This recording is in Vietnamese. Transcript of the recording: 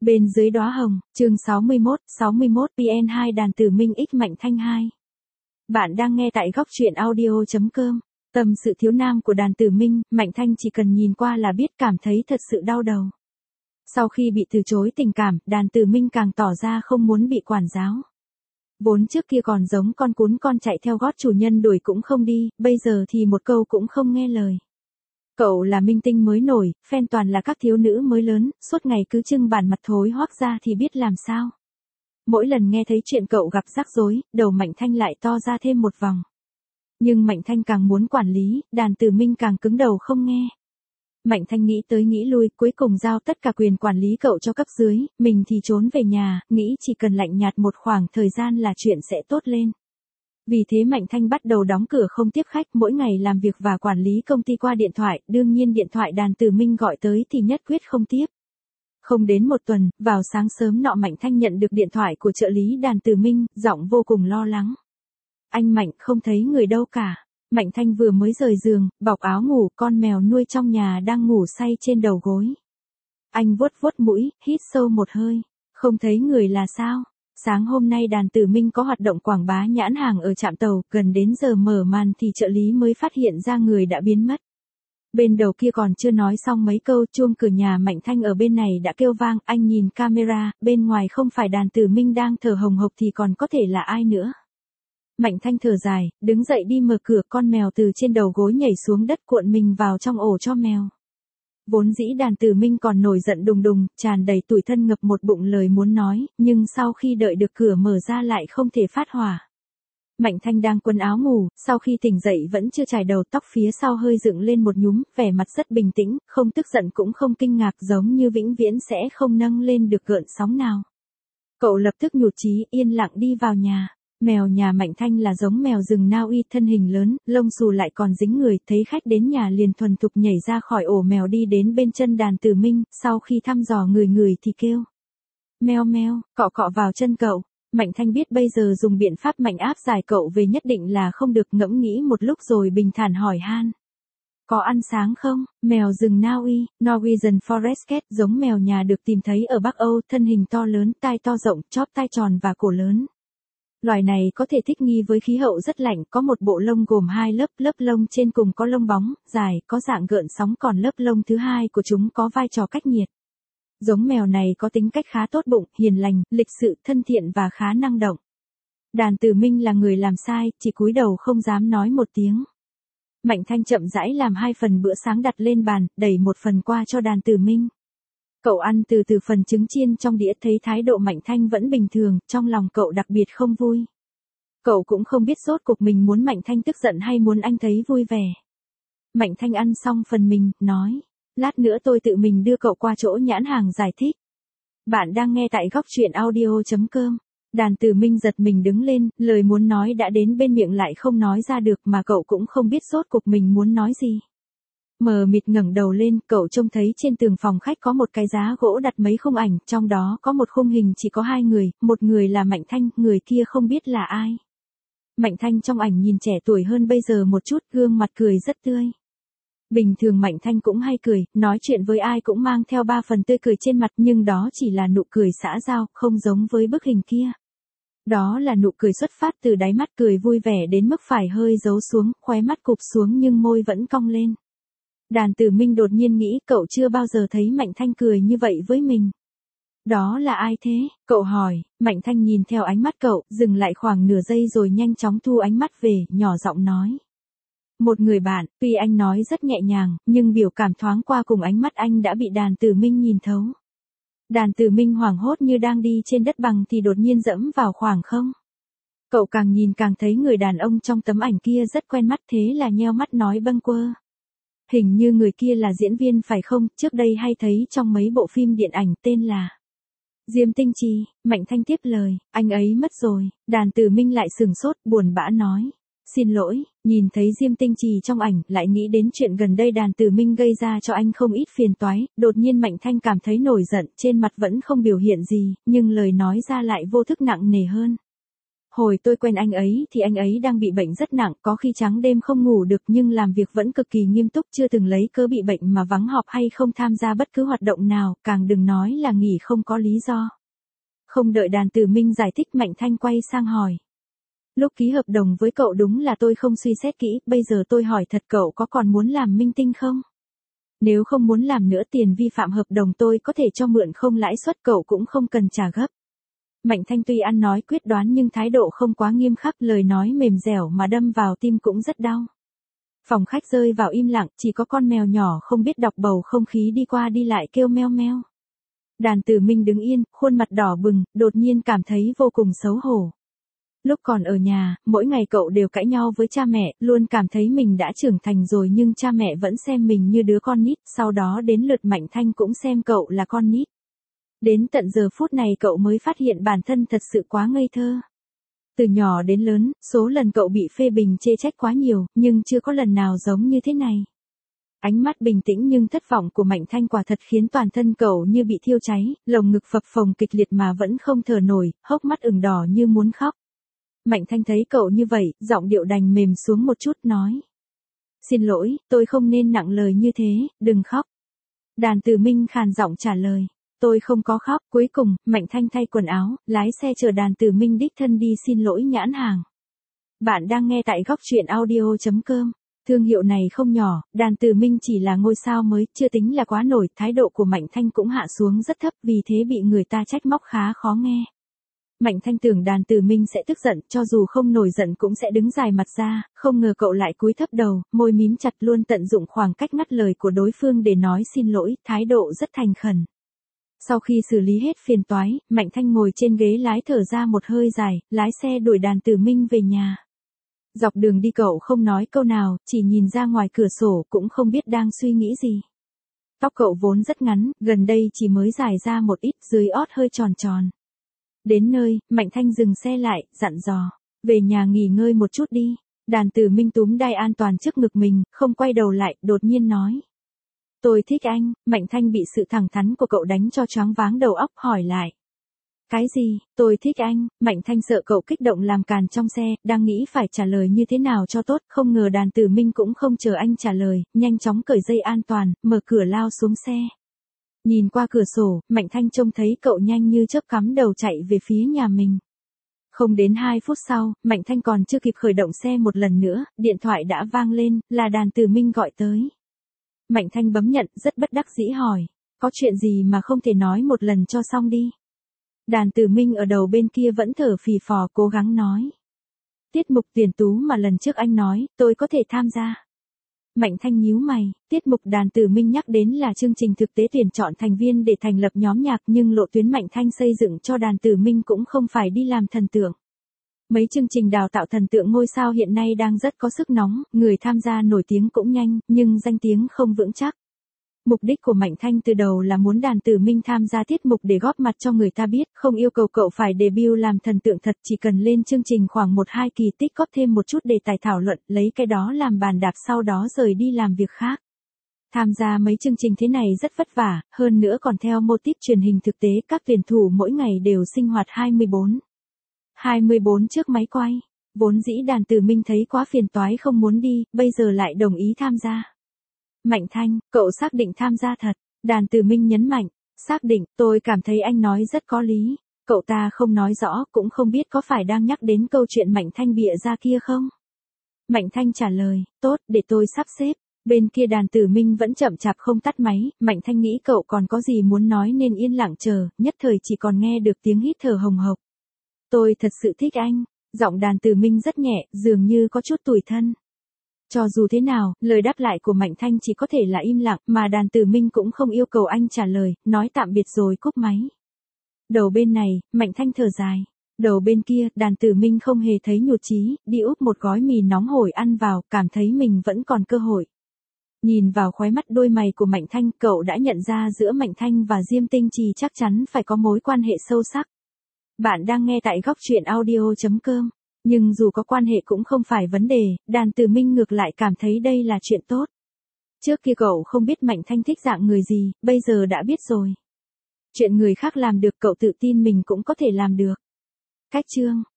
Bên dưới đóa hồng, chương 61 PN2 đàn tử minh X Mạnh Thanh 2. Bạn đang nghe tại góc truyện audio.com. Tâm sự thiếu nam của đàn tử minh, Mạnh Thanh chỉ cần nhìn qua là biết cảm thấy thật sự đau đầu. Sau khi bị từ chối tình cảm, đàn tử minh càng tỏ ra không muốn bị quản giáo. Vốn trước kia còn giống con cún con chạy theo gót chủ nhân đuổi cũng không đi, bây giờ thì một câu cũng không nghe lời. Cậu là minh tinh mới nổi, fan toàn là các thiếu nữ mới lớn, suốt ngày cứ trưng bản mặt thối hoác ra thì biết làm sao. Mỗi lần nghe thấy chuyện cậu gặp rắc rối, đầu Mạnh Thanh lại to ra thêm một vòng. Nhưng Mạnh Thanh càng muốn quản lý, đàn tử minh càng cứng đầu không nghe. Mạnh Thanh nghĩ tới nghĩ lui, cuối cùng giao tất cả quyền quản lý cậu cho cấp dưới, mình thì trốn về nhà, nghĩ chỉ cần lạnh nhạt một khoảng thời gian là chuyện sẽ tốt lên. Vì thế Mạnh Thanh bắt đầu đóng cửa không tiếp khách, mỗi ngày làm việc và quản lý công ty qua điện thoại, đương nhiên điện thoại đàn tử minh gọi tới thì nhất quyết không tiếp. Không đến một tuần, vào sáng sớm nọ Mạnh Thanh nhận được điện thoại của trợ lý đàn tử minh, giọng vô cùng lo lắng. Anh Mạnh, không thấy người đâu cả. Mạnh Thanh vừa mới rời giường, bọc áo ngủ, con mèo nuôi trong nhà đang ngủ say trên đầu gối. Anh vuốt vuốt mũi, hít sâu một hơi. Không thấy người là sao? Sáng hôm nay đàn tử minh có hoạt động quảng bá nhãn hàng ở trạm tàu, gần đến giờ mở màn thì trợ lý mới phát hiện ra người đã biến mất. Bên đầu kia còn chưa nói xong mấy câu, chuông cửa nhà Mạnh Thanh ở bên này đã kêu vang, anh nhìn camera, bên ngoài không phải đàn tử minh đang thở hồng hộc thì còn có thể là ai nữa. Mạnh Thanh thở dài, đứng dậy đi mở cửa, con mèo từ trên đầu gối nhảy xuống đất cuộn mình vào trong ổ cho mèo. Vốn dĩ đàn tử minh còn nổi giận đùng đùng, tràn đầy tủi thân ngập một bụng lời muốn nói, nhưng sau khi đợi được cửa mở ra lại không thể phát hỏa. Mạnh Thanh đang quần áo ngủ, sau khi tỉnh dậy vẫn chưa chải đầu, tóc phía sau hơi dựng lên một nhúm, vẻ mặt rất bình tĩnh, không tức giận cũng không kinh ngạc, giống như vĩnh viễn sẽ không nâng lên được gợn sóng nào. Cậu lập tức nhụt chí, yên lặng đi vào nhà. Mèo nhà Mạnh Thanh là giống mèo rừng Na Uy, thân hình lớn, lông xù lại còn dính người, thấy khách đến nhà liền thuần thục nhảy ra khỏi ổ mèo đi đến bên chân đàn tử minh, sau khi thăm dò người thì kêu. Meo meo, cọ cọ vào chân cậu. Mạnh Thanh biết bây giờ dùng biện pháp mạnh áp giải cậu về nhất định là không được, ngẫm nghĩ một lúc rồi bình thản hỏi han. Có ăn sáng không? Mèo rừng Na Uy, Norwegian Forest Cat, giống mèo nhà được tìm thấy ở Bắc Âu, thân hình to lớn, tai to rộng, chóp tai tròn và cổ lớn. Loài này có thể thích nghi với khí hậu rất lạnh, có một bộ lông gồm hai lớp, lớp lông trên cùng có lông bóng, dài, có dạng gợn sóng, còn lớp lông thứ hai của chúng có vai trò cách nhiệt. Giống mèo này có tính cách khá tốt bụng, hiền lành, lịch sự, thân thiện và khá năng động. Đàn tử minh là người làm sai, chỉ cúi đầu không dám nói một tiếng. Mạnh Thanh chậm rãi làm 2 phần bữa sáng đặt lên bàn, đẩy một phần qua cho đàn tử minh. Cậu ăn từ từ phần trứng chiên trong đĩa, thấy thái độ Mạnh Thanh vẫn bình thường, trong lòng cậu đặc biệt không vui. Cậu cũng không biết rốt cuộc mình muốn Mạnh Thanh tức giận hay muốn anh thấy vui vẻ. Mạnh Thanh ăn xong phần mình, nói, lát nữa tôi tự mình đưa cậu qua chỗ nhãn hàng giải thích. Bạn đang nghe tại góc truyện audio.com. Đàn tử minh giật mình đứng lên, lời muốn nói đã đến bên miệng lại không nói ra được, mà cậu cũng không biết rốt cuộc mình muốn nói gì. Mờ mịt ngẩng đầu lên, cậu trông thấy trên tường phòng khách có một cái giá gỗ đặt mấy khung ảnh, trong đó có một khung hình chỉ có 2 người, một người là Mạnh Thanh, người kia không biết là ai. Mạnh Thanh trong ảnh nhìn trẻ tuổi hơn bây giờ một chút, gương mặt cười rất tươi. Bình thường Mạnh Thanh cũng hay cười, nói chuyện với ai cũng mang theo 3 phần tươi cười trên mặt, nhưng đó chỉ là nụ cười xã giao, không giống với bức hình kia. Đó là nụ cười xuất phát từ đáy mắt, cười vui vẻ đến mức phải hơi giấu xuống, khóe mắt cụp xuống nhưng môi vẫn cong lên. Đàn tử minh đột nhiên nghĩ cậu chưa bao giờ thấy Mạnh Thanh cười như vậy với mình. Đó là ai thế? Cậu hỏi. Mạnh Thanh nhìn theo ánh mắt cậu, dừng lại khoảng nửa giây rồi nhanh chóng thu ánh mắt về, nhỏ giọng nói. Một người bạn, tuy anh nói rất nhẹ nhàng, nhưng biểu cảm thoáng qua cùng ánh mắt anh đã bị đàn tử minh nhìn thấu. Đàn tử minh hoảng hốt như đang đi trên đất bằng thì đột nhiên dẫm vào khoảng không. Cậu càng nhìn càng thấy người đàn ông trong tấm ảnh kia rất quen mắt, thế là nheo mắt nói bâng quơ. Hình như người kia là diễn viên phải không, trước đây hay thấy trong mấy bộ phim điện ảnh, tên là Diêm Tinh Trì. Mạnh Thanh tiếp lời, anh ấy mất rồi. Đàn tử minh lại sừng sốt, buồn bã nói. Xin lỗi, nhìn thấy Diêm Tinh Trì trong ảnh, lại nghĩ đến chuyện gần đây đàn tử minh gây ra cho anh không ít phiền toái, đột nhiên Mạnh Thanh cảm thấy nổi giận, trên mặt vẫn không biểu hiện gì, nhưng lời nói ra lại vô thức nặng nề hơn. Hồi tôi quen anh ấy thì anh ấy đang bị bệnh rất nặng, có khi trắng đêm không ngủ được nhưng làm việc vẫn cực kỳ nghiêm túc, chưa từng lấy cớ bị bệnh mà vắng họp hay không tham gia bất cứ hoạt động nào, càng đừng nói là nghỉ không có lý do. Không đợi Đàn Tử Minh giải thích, Mạnh Thanh quay sang hỏi. Lúc ký hợp đồng với cậu đúng là tôi không suy xét kỹ, bây giờ tôi hỏi thật, cậu có còn muốn làm minh tinh không? Nếu không muốn làm nữa, tiền vi phạm hợp đồng tôi có thể cho mượn không lãi suất, cậu cũng không cần trả gấp. Mạnh Thanh tuy ăn nói quyết đoán nhưng thái độ không quá nghiêm khắc, lời nói mềm dẻo mà đâm vào tim cũng rất đau. Phòng khách rơi vào im lặng, chỉ có con mèo nhỏ không biết đọc bầu không khí đi qua đi lại kêu meo meo. Đàn Tử Minh đứng yên, khuôn mặt đỏ bừng, đột nhiên cảm thấy vô cùng xấu hổ. Lúc còn ở nhà, mỗi ngày cậu đều cãi nhau với cha mẹ, luôn cảm thấy mình đã trưởng thành rồi nhưng cha mẹ vẫn xem mình như đứa con nít, sau đó đến lượt Mạnh Thanh cũng xem cậu là con nít. Đến tận giờ phút này cậu mới phát hiện bản thân thật sự quá ngây thơ. Từ nhỏ đến lớn, số lần cậu bị phê bình chê trách quá nhiều, nhưng chưa có lần nào giống như thế này. Ánh mắt bình tĩnh nhưng thất vọng của Mạnh Thanh quả thật khiến toàn thân cậu như bị thiêu cháy, lồng ngực phập phồng kịch liệt mà vẫn không thở nổi, hốc mắt ửng đỏ như muốn khóc. Mạnh Thanh thấy cậu như vậy, giọng điệu đành mềm xuống một chút, nói. Xin lỗi, tôi không nên nặng lời như thế, đừng khóc. Đàn Tử Minh khàn giọng trả lời. Tôi không có khóc. Cuối cùng, Mạnh Thanh thay quần áo, lái xe chờ Đàn Tử Minh đích thân đi xin lỗi nhãn hàng. Bạn đang nghe tại góc truyện audio.com. Thương hiệu này không nhỏ, Đàn Tử Minh chỉ là ngôi sao mới, chưa tính là quá nổi, thái độ của Mạnh Thanh cũng hạ xuống rất thấp, vì thế bị người ta trách móc khá khó nghe. Mạnh Thanh tưởng Đàn Tử Minh sẽ tức giận, cho dù không nổi giận cũng sẽ đứng dài mặt ra, không ngờ cậu lại cúi thấp đầu, môi mím chặt, luôn tận dụng khoảng cách ngắt lời của đối phương để nói xin lỗi, thái độ rất thành khẩn. Sau khi xử lý hết phiền toái, Mạnh Thanh ngồi trên ghế lái thở ra một hơi dài, lái xe đuổi Đàn Tử Minh về nhà. Dọc đường đi cậu không nói câu nào, chỉ nhìn ra ngoài cửa sổ, cũng không biết đang suy nghĩ gì. Tóc cậu vốn rất ngắn, gần đây chỉ mới dài ra một ít, dưới ót hơi tròn tròn. Đến nơi, Mạnh Thanh dừng xe lại, dặn dò. Về nhà nghỉ ngơi một chút đi. Đàn Tử Minh túm đai an toàn trước ngực mình, không quay đầu lại, đột nhiên nói. Tôi thích anh. Mạnh Thanh bị sự thẳng thắn của cậu đánh cho choáng váng đầu óc, hỏi lại. Cái gì? Tôi thích anh. Mạnh Thanh sợ cậu kích động làm càn trong xe, đang nghĩ phải trả lời như thế nào cho tốt, không ngờ Đàn Tử Minh cũng không chờ anh trả lời, nhanh chóng cởi dây an toàn, mở cửa lao xuống xe. Nhìn qua cửa sổ, Mạnh Thanh trông thấy cậu nhanh như chớp cắm đầu chạy về phía nhà mình. Không đến 2 phút sau, Mạnh Thanh còn chưa kịp khởi động xe một lần nữa, điện thoại đã vang lên, là Đàn Tử Minh gọi tới. Mạnh Thanh bấm nhận, rất bất đắc dĩ hỏi, có chuyện gì mà không thể nói một lần cho xong đi. Đàn Tử Minh ở đầu bên kia vẫn thở phì phò, cố gắng nói. Tiết mục Tiền Tú mà lần trước anh nói, tôi có thể tham gia. Mạnh Thanh nhíu mày, tiết mục Đàn Tử Minh nhắc đến là chương trình thực tế tuyển chọn thành viên để thành lập nhóm nhạc, nhưng lộ tuyến Mạnh Thanh xây dựng cho Đàn Tử Minh cũng không phải đi làm thần tượng. Mấy chương trình đào tạo thần tượng ngôi sao hiện nay đang rất có sức nóng, người tham gia nổi tiếng cũng nhanh, nhưng danh tiếng không vững chắc. Mục đích của Mạnh Thanh từ đầu là muốn Đàn Tử Minh tham gia tiết mục để góp mặt cho người ta biết, không yêu cầu cậu phải debut làm thần tượng thật, chỉ cần lên chương trình khoảng 1-2 kỳ tích góp thêm một chút đề tài thảo luận, lấy cái đó làm bàn đạp sau đó rời đi làm việc khác. Tham gia mấy chương trình thế này rất vất vả, hơn nữa còn theo mô típ truyền hình thực tế, các tuyển thủ mỗi ngày đều sinh hoạt 24 trước máy quay. Vốn dĩ Đàn Tử Minh thấy quá phiền toái không muốn đi, bây giờ lại đồng ý tham gia. Mạnh Thanh, cậu xác định tham gia thật. Đàn Tử Minh nhấn mạnh, xác định, tôi cảm thấy anh nói rất có lý. Cậu ta không nói rõ, cũng không biết có phải đang nhắc đến câu chuyện Mạnh Thanh bịa ra kia không? Mạnh Thanh trả lời, tốt, để tôi sắp xếp. Bên kia Đàn Tử Minh vẫn chậm chạp không tắt máy, Mạnh Thanh nghĩ cậu còn có gì muốn nói nên yên lặng chờ, nhất thời chỉ còn nghe được tiếng hít thở hồng hộc. Tôi thật sự thích anh. Giọng Đàn Tử Minh rất nhẹ, dường như có chút tủi thân. Cho dù thế nào, lời đáp lại của Mạnh Thanh chỉ có thể là im lặng, mà Đàn Tử Minh cũng không yêu cầu anh trả lời, nói tạm biệt rồi cúp máy. Đầu bên này, Mạnh Thanh thở dài. Đầu bên kia, Đàn Tử Minh không hề thấy nhụt chí, đi úp một gói mì nóng hổi ăn vào, cảm thấy mình vẫn còn cơ hội. Nhìn vào khóe mắt đôi mày của Mạnh Thanh, cậu đã nhận ra giữa Mạnh Thanh và Diêm Tinh Trì chắc chắn phải có mối quan hệ sâu sắc. Bạn đang nghe tại góc truyện audio.com. Nhưng dù có quan hệ cũng không phải vấn đề, Đàn Tử Minh ngược lại cảm thấy đây là chuyện tốt. Trước kia cậu không biết Mạnh Thanh thích dạng người gì, bây giờ đã biết rồi. Chuyện người khác làm được cậu tự tin mình cũng có thể làm được. Cách chương